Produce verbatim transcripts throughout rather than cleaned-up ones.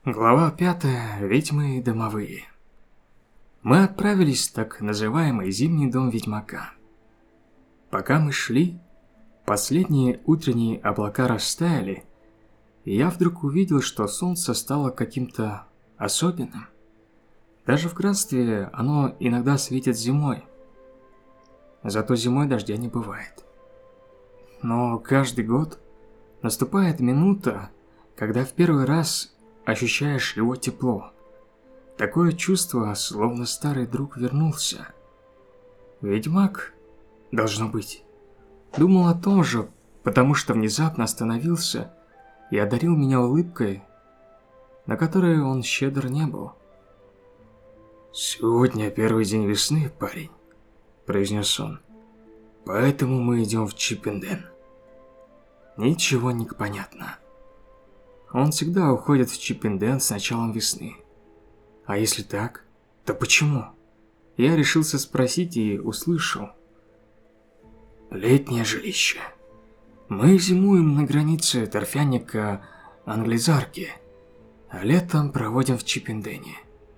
Глава пятая. Ведьмы и домовые. Мы отправились в так называемый зимний дом ведьмака. Пока мы шли, последние утренние облака растаяли, и я вдруг увидел, что солнце стало каким-то особенным. Даже в графстве оно иногда светит зимой. Зато зимой дождя не бывает. Но каждый год наступает минута, когда в первый раз ощущаешь его тепло. Такое чувство, словно старый друг вернулся. Ведьмак, должно быть, думал о том же, потому что внезапно остановился и одарил меня улыбкой, на которой он щедр не был. «Сегодня первый день весны, парень», – произнес он. «Поэтому мы идем в Чиппенден». Ничего не понятно. Он всегда уходит в Чиппенден с началом весны. А если так, то почему? Я решился спросить и услышал. Летнее жилище. Мы зимуем на границе торфяника Англизарки, а летом проводим в Чиппендене.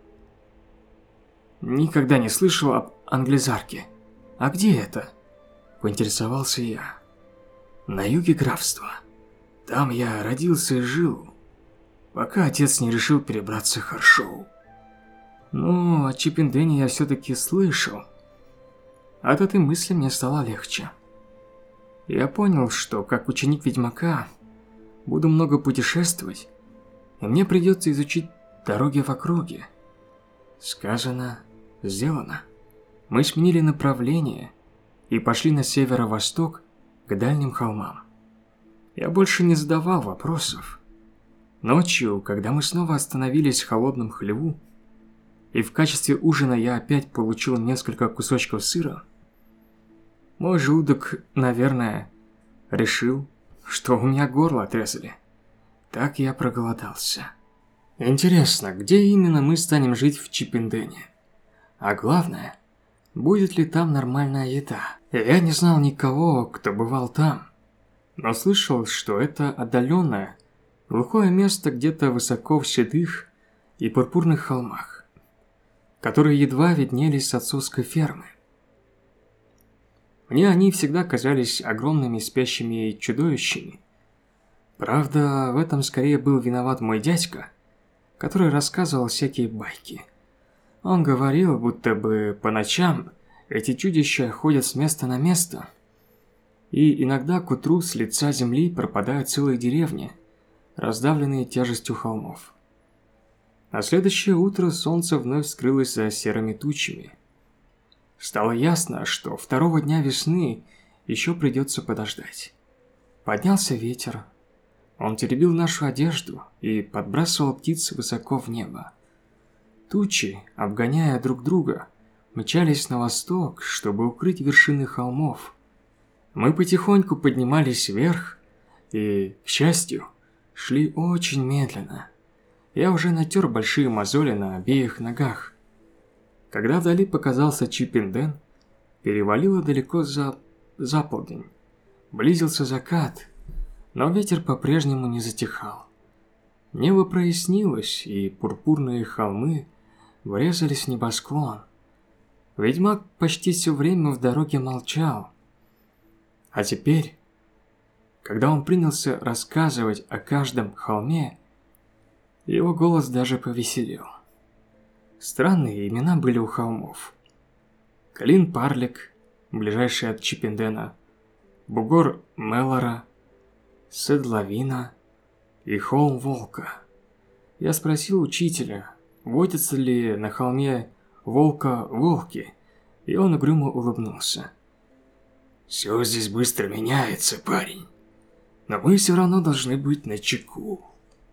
Никогда не слышал об Англизарке. А где это? Поинтересовался я. На юге графства. Там я родился и жил, пока отец не решил перебраться в Харшоу. Ну, о Чиппендене я все-таки слышал. От этой мысли мне стало легче. Я понял, что как ученик ведьмака буду много путешествовать, и мне придется изучить дороги в округе. Сказано, сделано. Мы сменили направление и пошли на северо-восток к дальним холмам. Я больше не задавал вопросов. Ночью, когда мы снова остановились в холодном хлеву, и в качестве ужина я опять получил несколько кусочков сыра, мой желудок, наверное, решил, что у меня горло отрезали. Так я проголодался. Интересно, где именно мы станем жить в Чиппендене? А главное, будет ли там нормальная еда? Я не знал никого, кто бывал там. Но слышал, что это отдаленное, глухое место где-то высоко в седых и пурпурных холмах, которые едва виднелись с отцовской фермы. Мне они всегда казались огромными спящими чудовищами. Правда, в этом скорее был виноват мой дядька, который рассказывал всякие байки. Он говорил, будто бы по ночам эти чудища ходят с места на место, и иногда к утру с лица земли пропадают целые деревни, раздавленные тяжестью холмов. На следующее утро солнце вновь скрылось за серыми тучами. Стало ясно, что второго дня весны еще придется подождать. Поднялся ветер. Он теребил нашу одежду и подбрасывал птиц высоко в небо. Тучи, обгоняя друг друга, мчались на восток, чтобы укрыть вершины холмов. Мы потихоньку поднимались вверх и, к счастью, шли очень медленно. Я уже натер большие мозоли на обеих ногах. Когда вдали показался Чиппенден, перевалило далеко за за полдень. Близился закат, но ветер по-прежнему не затихал. Небо прояснилось, и пурпурные холмы врезались в небосклон. Ведьмак почти все время в дороге молчал. А теперь, когда он принялся рассказывать о каждом холме, его голос даже повеселел. Странные имена были у холмов. Клин-Парлик, ближайший от Чиппендена, Бугор Меллора, Седлавина и Холм Волка. Я спросил учителя, водятся ли на холме Волка волки, и он угрюмо улыбнулся. «Все здесь быстро меняется, парень, но мы все равно должны быть начеку».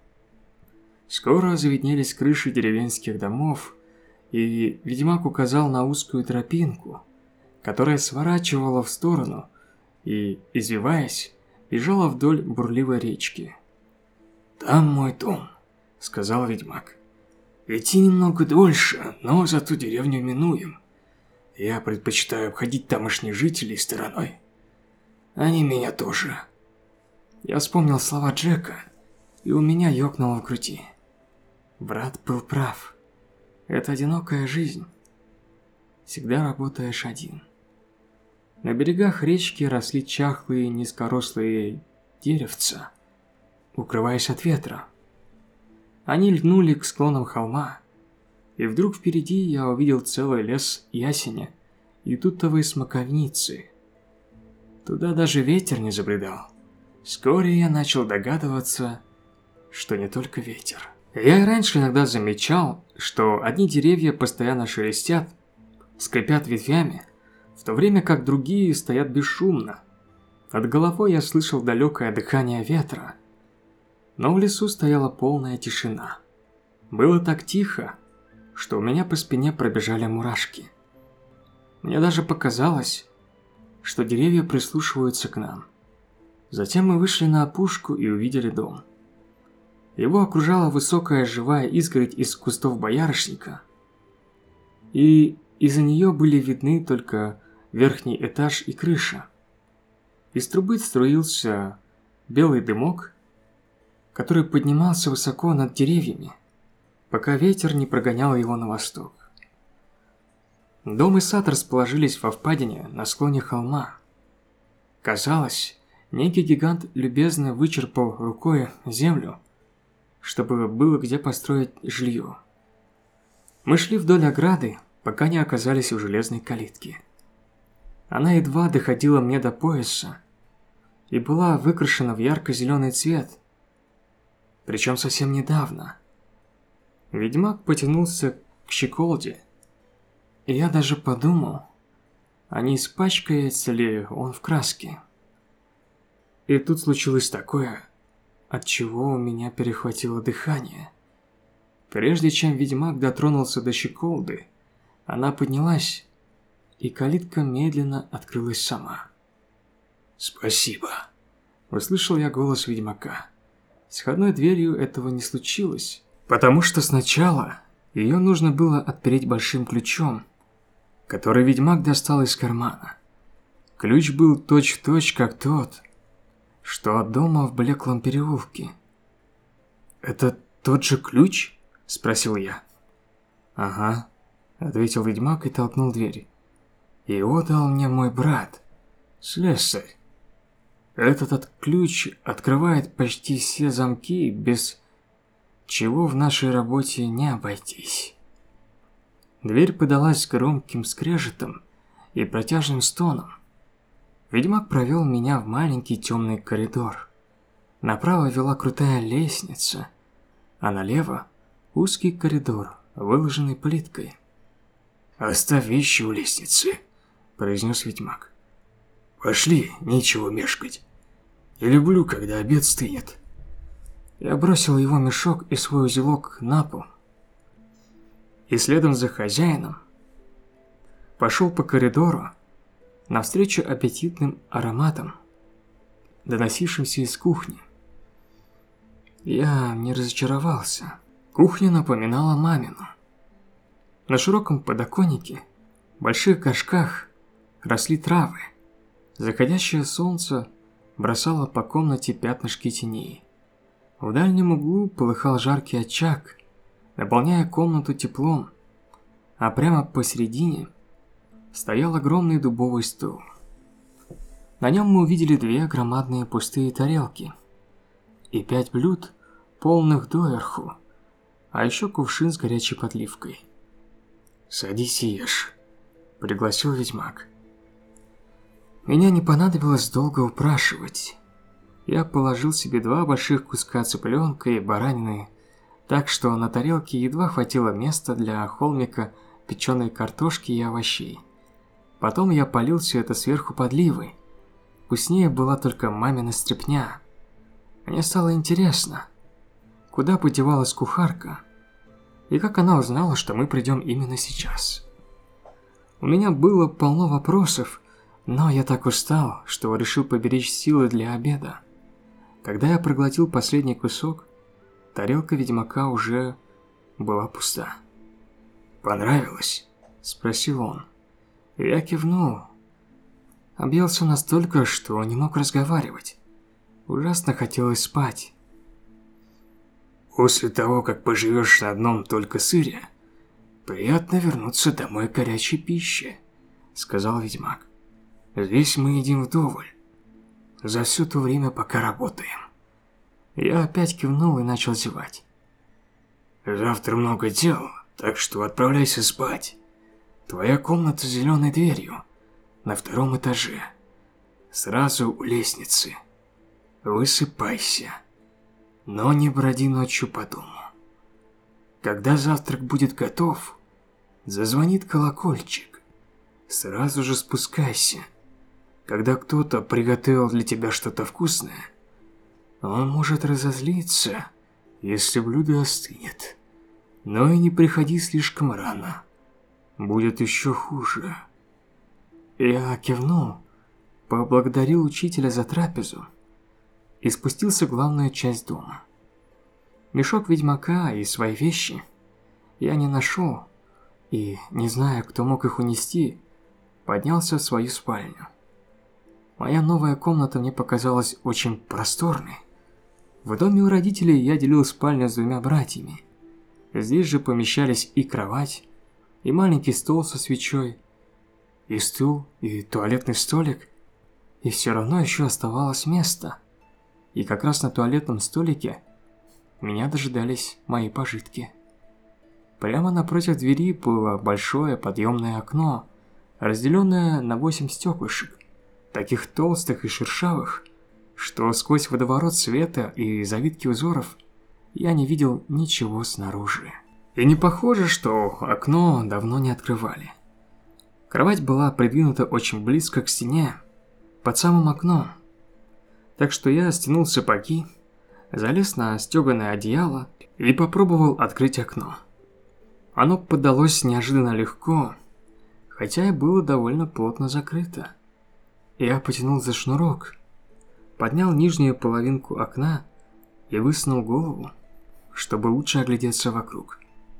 Скоро завиднелись крыши деревенских домов, и ведьмак указал на узкую тропинку, которая сворачивала в сторону и, извиваясь, бежала вдоль бурливой речки. «Там мой дом», — сказал ведьмак. «Идти немного дольше, но зато деревню минуем. Я предпочитаю обходить тамошних жителей стороной. Они меня тоже». Я вспомнил слова Джека, и у меня ёкнуло в груди. Брат был прав. Это одинокая жизнь. Всегда работаешь один. На берегах речки росли чахлые низкорослые деревца, укрываясь от ветра. Они льнули к склонам холма, и вдруг впереди я увидел целый лес ясеня и тутовой смоковницы. Туда даже ветер не забредал. Вскоре я начал догадываться, что не только ветер. Я и раньше иногда замечал, что одни деревья постоянно шелестят, скрипят ветвями, в то время как другие стоят бесшумно. Над головой я слышал далекое дыхание ветра, но в лесу стояла полная тишина. Было так тихо, что у меня по спине пробежали мурашки. Мне даже показалось, что деревья прислушиваются к нам. Затем мы вышли на опушку и увидели дом. Его окружала высокая живая изгородь из кустов боярышника, и из-за нее были видны только верхний этаж и крыша. Из трубы струился белый дымок, который поднимался высоко над деревьями, пока ветер не прогонял его на восток. Дом и сад расположились во впадине на склоне холма. Казалось, некий гигант любезно вычерпал рукой землю, чтобы было где построить жилье. Мы шли вдоль ограды, пока не оказались у железной калитки. Она едва доходила мне до пояса и была выкрашена в ярко-зеленый цвет, причем совсем недавно. Ведьмак потянулся к щеколде, и я даже подумал, а не испачкается ли он в краске. И тут случилось такое, от чего у меня перехватило дыхание. Прежде чем ведьмак дотронулся до щеколды, она поднялась, и калитка медленно открылась сама. «Спасибо», – услышал я голос ведьмака. С входной дверью этого не случилось, потому что сначала ее нужно было отпереть большим ключом, который ведьмак достал из кармана. Ключ был точь-в-точь, как тот, что от дома в Блеклом переулке. «Это тот же ключ?» – спросил я. «Ага», – ответил ведьмак и толкнул дверь. «Его дал мне мой брат, слесарь. Этот ключ открывает почти все замки, без чего в нашей работе не обойтись». Дверь подалась громким скрежетом и протяжным стоном. Ведьмак провел меня в маленький темный коридор. Направо вела крутая лестница, а налево узкий коридор, выложенный плиткой. «Оставь вещи у лестницы», – произнес ведьмак. «Пошли, нечего мешкать. Я люблю, когда обед стынет». Я бросил его мешок и свой узелок на пол. И следом за хозяином пошел по коридору навстречу аппетитным ароматам, доносившимся из кухни. Я не разочаровался. Кухня напоминала мамину. На широком подоконнике, в больших горшках, росли травы. Заходящее солнце бросало по комнате пятнышки теней. В дальнем углу полыхал жаркий очаг, наполняя комнату теплом, а прямо посередине стоял огромный дубовый стол. На нем мы увидели две громадные пустые тарелки и пять блюд, полных доверху, а еще кувшин с горячей подливкой. «Садись и ешь», – пригласил ведьмак. Меня не понадобилось долго упрашивать. Я положил себе два больших куска цыпленка и баранины, так что на тарелке едва хватило места для холмика печеной картошки и овощей. Потом я полил все это сверху подливой. Вкуснее была только мамина стряпня. Мне стало интересно, куда подевалась кухарка, и как она узнала, что мы придем именно сейчас. У меня было полно вопросов, но я так устал, что решил поберечь силы для обеда. Когда я проглотил последний кусок, тарелка ведьмака уже была пуста. «Понравилось?» – спросил он. Я кивнул. Объелся настолько, что не мог разговаривать. Ужасно хотелось спать. После того, как поживешь на одном только сыре, приятно вернуться домой к горячей пище, сказал ведьмак. Здесь мы едим вдоволь. За все то время, пока работаем. Я опять кивнул и начал зевать. Завтра много дел, так что отправляйся спать. Твоя комната с зеленой дверью, на втором этаже. Сразу у лестницы. Высыпайся. Но не броди ночью по дому. Когда завтрак будет готов, зазвонит колокольчик. Сразу же спускайся. Когда кто-то приготовил для тебя что-то вкусное, он может разозлиться, если блюдо остынет. Но и не приходи слишком рано. Будет еще хуже. Я кивнул, поблагодарил учителя за трапезу и спустился в главную часть дома. Мешок ведьмака и свои вещи я не нашел, и, не зная, кто мог их унести, поднялся в свою спальню. Моя новая комната мне показалась очень просторной. В доме у родителей я делил спальню с двумя братьями. Здесь же помещались и кровать, и маленький стол со свечой, и стул, и туалетный столик, и все равно еще оставалось место. И как раз на туалетном столике меня дожидались мои пожитки. Прямо напротив двери было большое подъемное окно, разделенное на восемь стеклышек, таких толстых и шершавых, что сквозь водоворот света и завитки узоров я не видел ничего снаружи. И не похоже, что окно давно не открывали. Кровать была придвинута очень близко к стене, под самым окном. Так что я стянул сапоги, залез на стеганое одеяло и попробовал открыть окно. Оно поддалось неожиданно легко, хотя и было довольно плотно закрыто. Я потянул за шнурок, поднял нижнюю половинку окна и высунул голову, чтобы лучше оглядеться вокруг.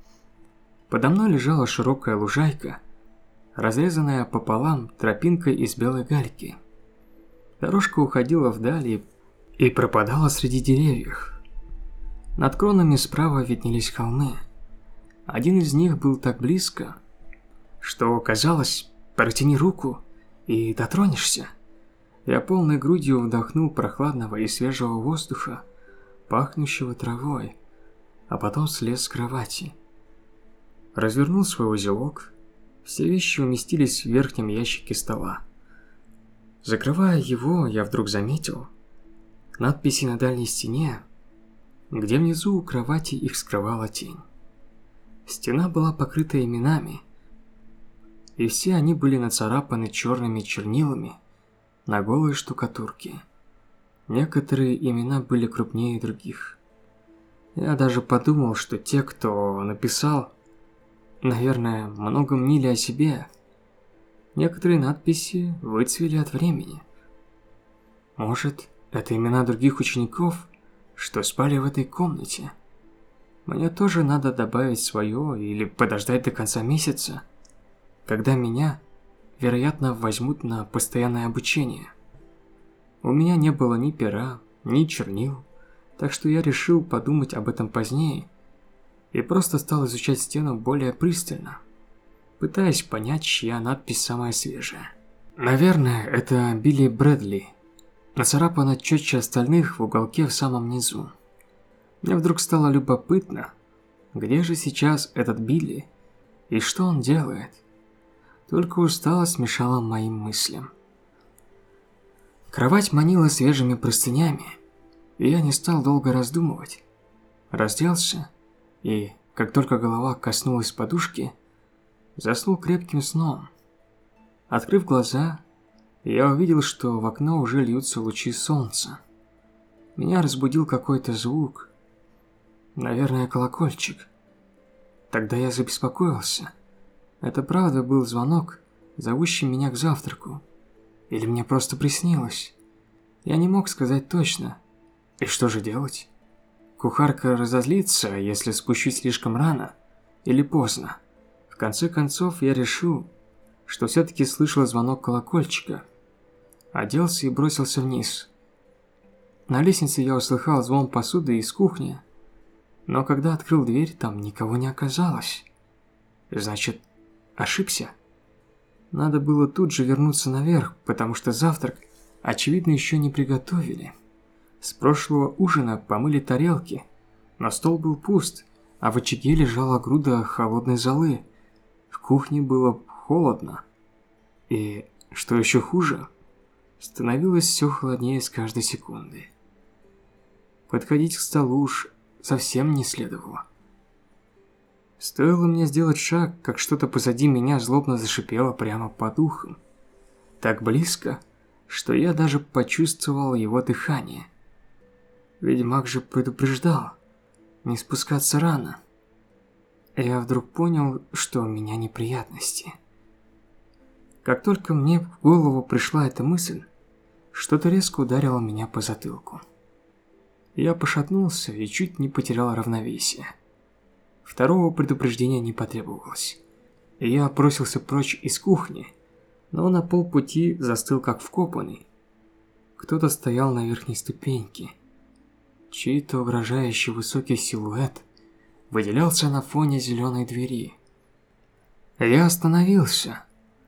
Подо мной лежала широкая лужайка, разрезанная пополам тропинкой из белой гальки. Дорожка уходила вдали и пропадала среди деревьев. Над кронами справа виднелись холмы. Один из них был так близко, что казалось, протяни руку и дотронешься. Я полной грудью вдохнул прохладного и свежего воздуха, пахнущего травой, а потом слез с кровати. Развернул свой узелок, все вещи уместились в верхнем ящике стола. Закрывая его, я вдруг заметил надписи на дальней стене, где внизу у кровати их скрывала тень. Стена была покрыта именами, и все они были нацарапаны черными чернилами на голой штукатурке. Некоторые имена были крупнее других. Я даже подумал, что те, кто написал, наверное, много мнили о себе. Некоторые надписи выцвели от времени. Может, это имена других учеников, что спали в этой комнате. Мне тоже надо добавить свое или подождать до конца месяца, когда меня, вероятно, возьмут на постоянное обучение. У меня не было ни пера, ни чернил, так что я решил подумать об этом позднее и просто стал изучать стену более пристально, пытаясь понять, чья надпись самая свежая. Наверное, это Билли Брэдли, нацарапано четче остальных в уголке в самом низу. Мне вдруг стало любопытно, где же сейчас этот Билли и что он делает. Только усталость мешала моим мыслям. Кровать манила свежими простынями, и я не стал долго раздумывать. Разделся и, как только голова коснулась подушки, заснул крепким сном. Открыв глаза, я увидел, что в окно уже льются лучи солнца. Меня разбудил какой-то звук. Наверное, колокольчик. Тогда я забеспокоился. Это правда был звонок, зовущий меня к завтраку. Или мне просто приснилось? Я не мог сказать точно. И что же делать? Кухарка разозлится, если спущусь слишком рано или поздно. В конце концов, я решил, что все-таки слышал звонок колокольчика. Оделся и бросился вниз. На лестнице я услыхал звон посуды из кухни, Но когда открыл дверь, там никого не оказалось. Значит, ошибся? Надо было тут же вернуться наверх, потому что завтрак, очевидно, еще не приготовили. С прошлого ужина помыли тарелки, но стол был пуст, а в очаге лежала груда холодной золы. В кухне было холодно. И, что еще хуже, становилось все холоднее с каждой секунды. Подходить к столу уж совсем не следовало. Стоило мне сделать шаг, как что-то позади меня злобно зашипело прямо под ухом. Так близко, что я даже почувствовал его дыхание. Ведьмак же предупреждал не спускаться рано. Я вдруг понял, что у меня неприятности. Как только мне в голову пришла эта мысль, что-то резко ударило меня по затылку. Я пошатнулся и чуть не потерял равновесие. Второго предупреждения не потребовалось. Я бросился прочь из кухни, но на полпути застыл как вкопанный. Кто-то стоял на верхней ступеньке. Чей-то угрожающий высокий силуэт выделялся на фоне зеленой двери. Я остановился,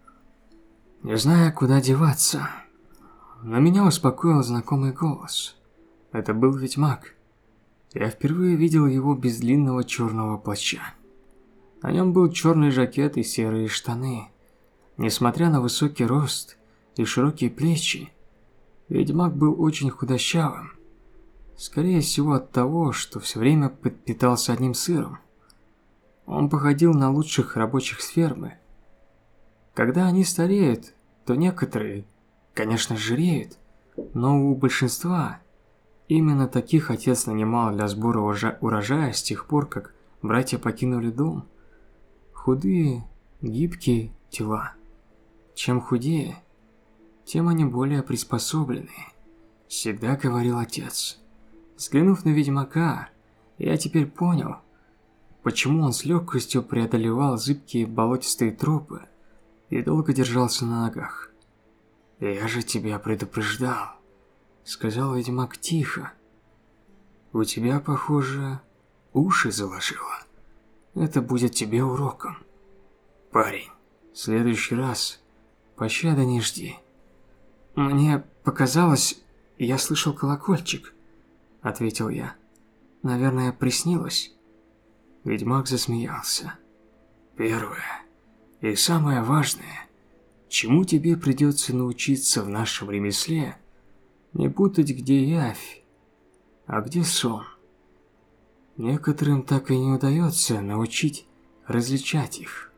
не зная, куда деваться. Но меня успокоил знакомый голос. Это был ведьмак. Я впервые видел его без длинного черного плаща. На нем был черный жакет и серые штаны. Несмотря на высокий рост и широкие плечи, ведьмак был очень худощавым. Скорее всего от того, что все время питался одним сыром. Он походил на лучших рабочих с фермы. Когда они стареют, то некоторые, конечно, жиреют, но у большинства именно таких отец нанимал для сбора урожая с тех пор, как братья покинули дом. Худые, гибкие тела. Чем худее, тем они более приспособленные, всегда говорил отец. Взглянув на ведьмака, я теперь понял, почему он с легкостью преодолевал зыбкие болотистые тропы и долго держался на ногах. «Я же тебя предупреждал», — сказал ведьмак тихо. «У тебя, похоже, уши заложило. Это будет тебе уроком. Парень, в следующий раз пощады не жди». «Мне показалось, я слышал колокольчик», — ответил я. «Наверное, приснилось». Ведьмак засмеялся. «Первое и самое важное, чему тебе придется научиться в нашем ремесле, не путать, где явь, а где сон. Некоторым так и не удается научить различать их».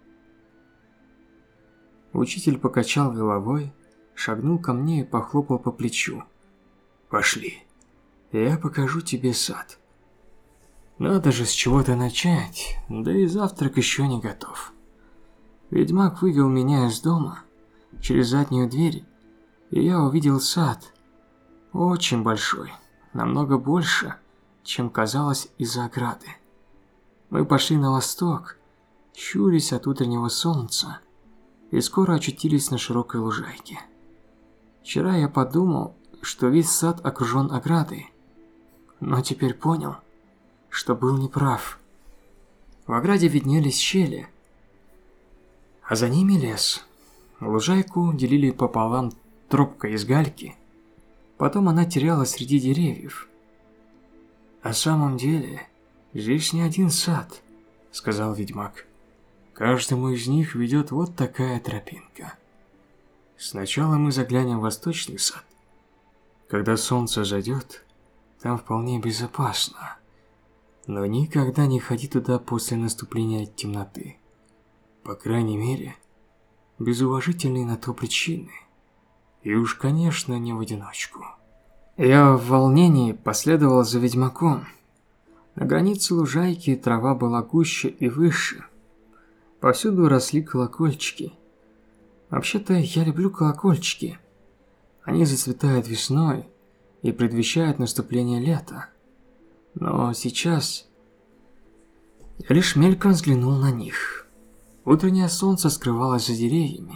Учитель покачал головой, шагнул ко мне и похлопал по плечу. «Пошли, я покажу тебе сад. Надо же с чего-то начать, да и завтрак еще не готов». Ведьмак вывел меня из дома через заднюю дверь, и я увидел сад. Очень большой, намного больше, чем казалось из-за ограды. Мы пошли на восток, щурясь от утреннего солнца, и скоро очутились на широкой лужайке. Вчера я подумал, что весь сад окружен оградой, но теперь понял, что был неправ. В ограде виднелись щели, а за ними лес. Лужайку делили пополам тропка из гальки, потом она терялась среди деревьев. «На самом деле, здесь не один сад», — сказал ведьмак. «Каждому из них ведет вот такая тропинка. Сначала мы заглянем в восточный сад. Когда солнце зайдет, там вполне безопасно. Но никогда не ходи туда после наступления темноты. По крайней мере, без уважительной на то причины. И уж, конечно, не в одиночку». Я в волнении последовал за ведьмаком. На границе лужайки трава была гуще и выше. Повсюду росли колокольчики. Вообще-то я люблю колокольчики. Они зацветают весной и предвещают наступление лета. Но сейчас я лишь мельком взглянул на них. Утреннее солнце скрывалось за деревьями,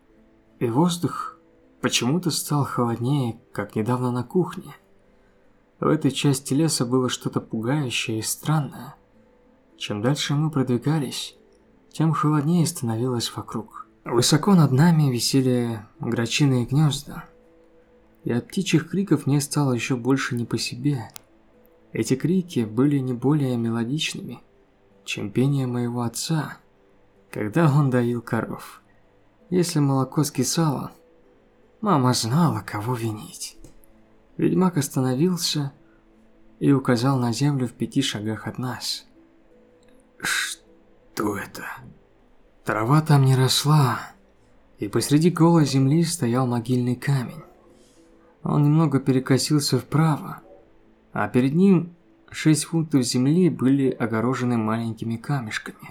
и воздух почему-то стал холоднее, как недавно на кухне. В этой части леса было что-то пугающее и странное. Чем дальше мы продвигались, тем холоднее становилось вокруг. Высоко над нами висели грачиные гнезда, и от птичьих криков мне стало еще больше не по себе. Эти крики были не более мелодичными, чем пение моего отца, когда он доил коров. Если молоко скисало, мама знала, кого винить. Ведьмак остановился и указал на землю в пяти шагах от нас. Что это? Трава там не росла, и посреди голой земли стоял могильный камень. Он немного перекосился вправо, а перед ним шесть фунтов земли были огорожены маленькими камешками.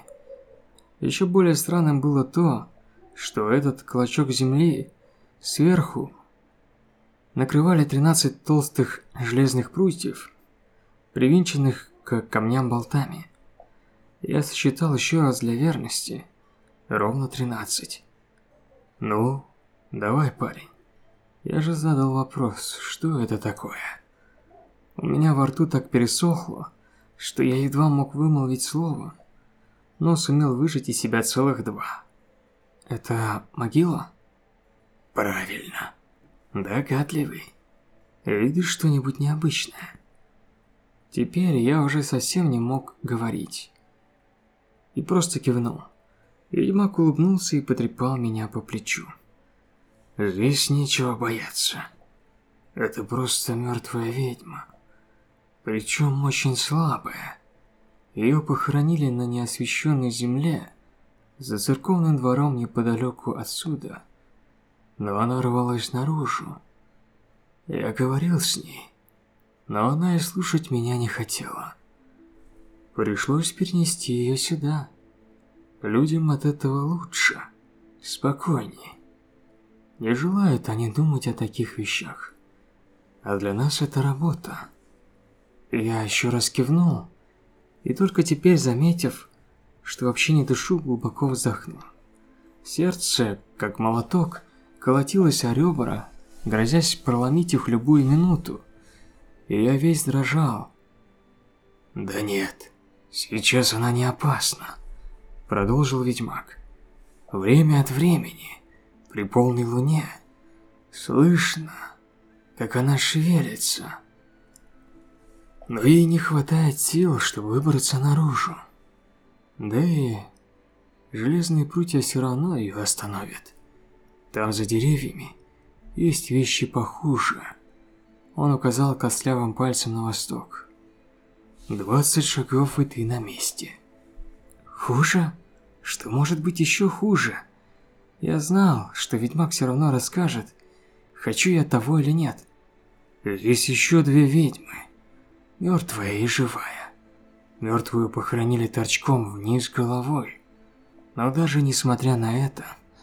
Еще более странным было то, что этот клочок земли сверху накрывали тринадцать толстых железных прутьев, привинченных к камням болтами. Я сосчитал еще раз для верности. Ровно тринадцать. Ну, давай, парень. Я же задал вопрос, что это такое? У меня во рту так пересохло, что я едва мог вымолвить слово, но сумел выжать из себя целых два. Это могила? Правильно. Догадливый. Видишь что-нибудь необычное? Теперь я уже совсем не мог говорить. И просто кивнул. Ведьмак улыбнулся и потрепал меня по плечу. Здесь нечего бояться. Это просто мертвая ведьма. Причем очень слабая. Ее похоронили на неосвещенной земле, за церковным двором неподалеку отсюда. Но она рвалась наружу. Я говорил с ней, но она и слушать меня не хотела. Пришлось перенести ее сюда. Людям от этого лучше, спокойнее. Не желают они думать о таких вещах. А для нас это работа. Я еще раз кивнул, и только теперь, заметив, что вообще не дышу, глубоко вздохнул. Сердце, как молоток, колотилось о ребра, грозясь проломить их в любую минуту, и я весь дрожал. «Да нет, сейчас она не опасна», — продолжил ведьмак. «Время от времени, при полной луне, слышно, как она шевелится, но ей не хватает сил, чтобы выбраться наружу. Да и железные прутья все равно ее остановят. Там за деревьями есть вещи похуже». Он указал костлявым пальцем на восток. «Двадцать шагов, и ты на месте». «Хуже? Что может быть еще хуже?» Я знал, что ведьмак все равно расскажет, хочу я того или нет. Здесь еще две ведьмы, мертвая и живая. Мертвую похоронили торчком вниз головой. Но даже несмотря на это,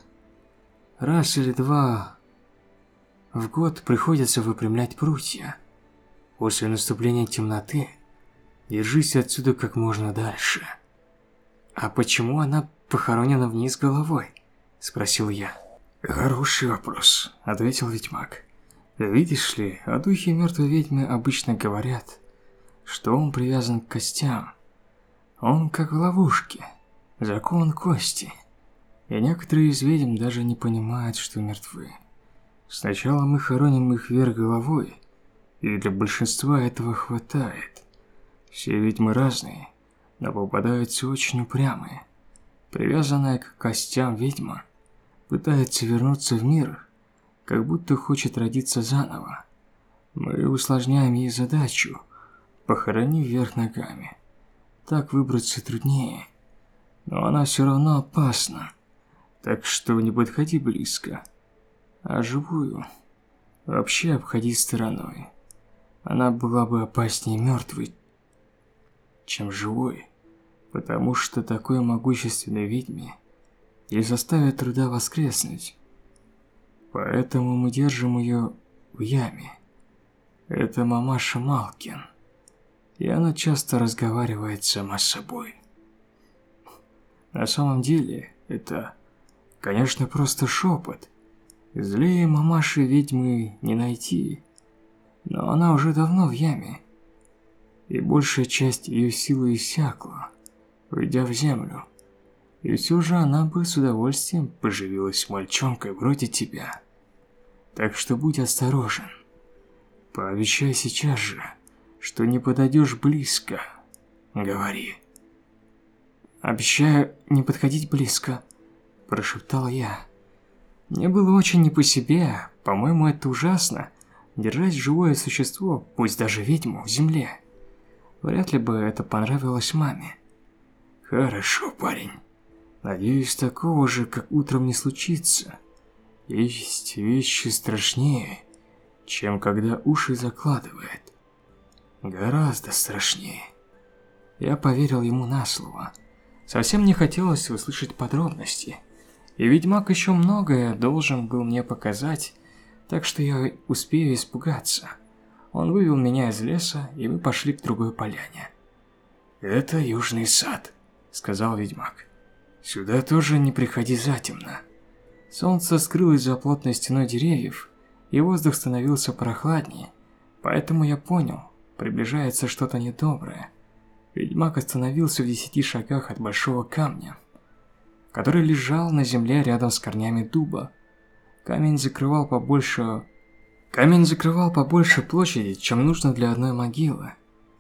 раз или два в год приходится выпрямлять прутья. После наступления темноты держись отсюда как можно дальше. А почему она похоронена вниз головой? Спросил я. Хороший вопрос, ответил ведьмак. Видишь ли, о духе мертвой ведьмы обычно говорят, что он привязан к костям. Он как в ловушке, закован кости. И некоторые из ведьм даже не понимают, что мертвы. Сначала мы хороним их вверх головой, и для большинства этого хватает. Все ведьмы разные, но попадаются очень упрямые. Привязанная к костям ведьма пытается вернуться в мир, как будто хочет родиться заново. Мы усложняем ей задачу, похоронив вверх ногами. Так выбраться труднее, но она все равно опасна, так что не подходи близко. А живую вообще обходи стороной. Она была бы опаснее мертвой, чем живой, потому что такой могущественной ведьме не заставит труда воскреснуть. Поэтому мы держим ее в яме. Это мамаша Малкин, и она часто разговаривает сама с собой. На самом деле, это, конечно, просто шепот. Злее мамаши ведьмы не найти. но она уже давно в яме, и большая часть ее силы иссякла, уйдя в землю. И все же она бы с удовольствием поживилась мальчонкой вроде тебя. Так что будь осторожен. Пообещай сейчас же, что не подойдешь близко. Говори. Обещаю не подходить близко, прошептал я. Мне было очень не по себе. По-моему, это ужасно. Держать живое существо, пусть даже ведьму, в земле. Вряд ли бы это понравилось маме. Хорошо, парень. Надеюсь, такого же, как утром, не случится. Есть вещи страшнее, чем когда уши закладывает. Гораздо страшнее. Я поверил ему на слово. Совсем не хотелось услышать подробности. И ведьмак еще многое должен был мне показать, так что я успею испугаться. Он вывел меня из леса, и мы пошли к другой поляне. «Это южный сад», — сказал ведьмак. «Сюда тоже не приходи затемно». Солнце скрылось за плотной стеной деревьев, и воздух становился прохладнее, поэтому я понял, приближается что-то недоброе. Ведьмак остановился в десяти шагах от большого камня, который лежал на земле рядом с корнями дуба. Камень закрывал побольше... Камень закрывал побольше площади, чем нужно для одной могилы.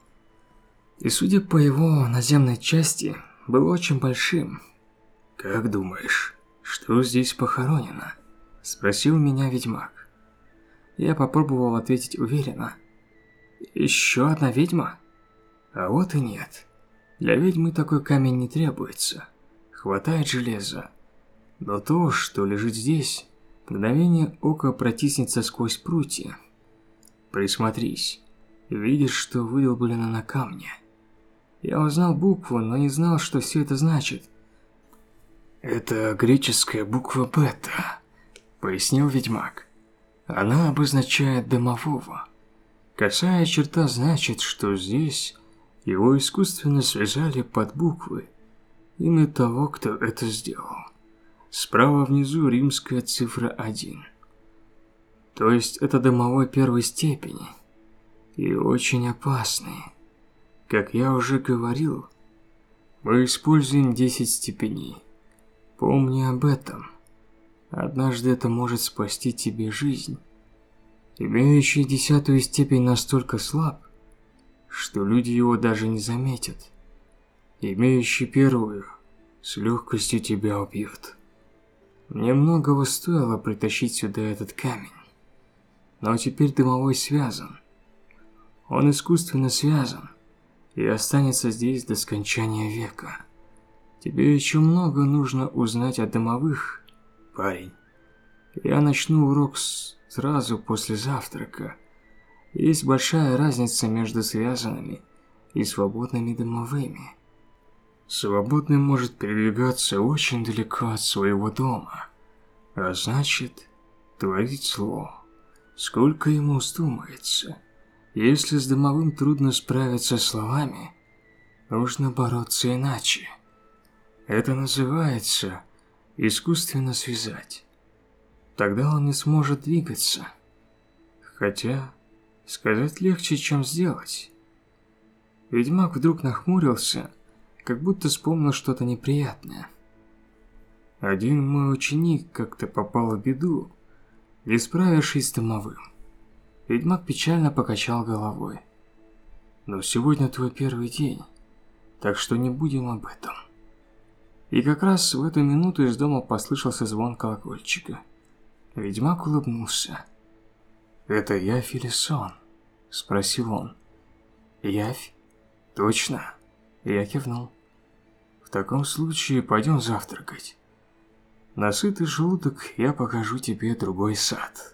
И судя по его наземной части, был очень большим. «Как думаешь, что здесь похоронено?» – спросил меня ведьмак. Я попробовал ответить уверенно. «Еще одна ведьма?» А вот и нет. Для ведьмы такой камень не требуется. Хватает железа. Но то, что лежит здесь, мгновение ока протиснется сквозь прутья. Присмотрись. Видишь, что выдолблено на камне. Я узнал букву, но не знал, что все это значит. Это греческая буква бета, пояснил ведьмак. Она обозначает домового. Косая черта значит, что здесь его искусственно связали под буквы. Имя того, кто это сделал. Справа внизу римская цифра один. То есть это домовой первой степени. И очень опасный. Как я уже говорил, мы используем десять степеней. Помни об этом. Однажды это может спасти тебе жизнь. Имеющий десятую степень настолько слаб, что люди его даже не заметят. Имеющий первую с легкостью тебя убьет. Мне многого стоило притащить сюда этот камень. Но теперь домовой связан. Он искусственно связан и останется здесь до скончания века. Тебе еще много нужно узнать о домовых, парень. Я начну урок с... сразу после завтрака. Есть большая разница между связанными и свободными домовыми. Свободный может передвигаться очень далеко от своего дома, а значит, творить зло, сколько ему вздумается. Если с домовым трудно справиться словами, нужно бороться иначе. Это называется искусственно связать. Тогда он не сможет двигаться. Хотя, сказать легче, чем сделать. Ведьмак вдруг нахмурился, как будто вспомнил что-то неприятное. Один мой ученик как-то попал в беду, не справившись с домовым. Ведьмак печально покачал головой. Но сегодня твой первый день, так что не будем об этом. И как раз в эту минуту из дома послышался звон колокольчика. Ведьмак улыбнулся. «Это явь или сон?» – спросил он. «Явь? Точно?» Я кивнул. «В таком случае пойдем завтракать. На сытый желудок я покажу тебе другой сад».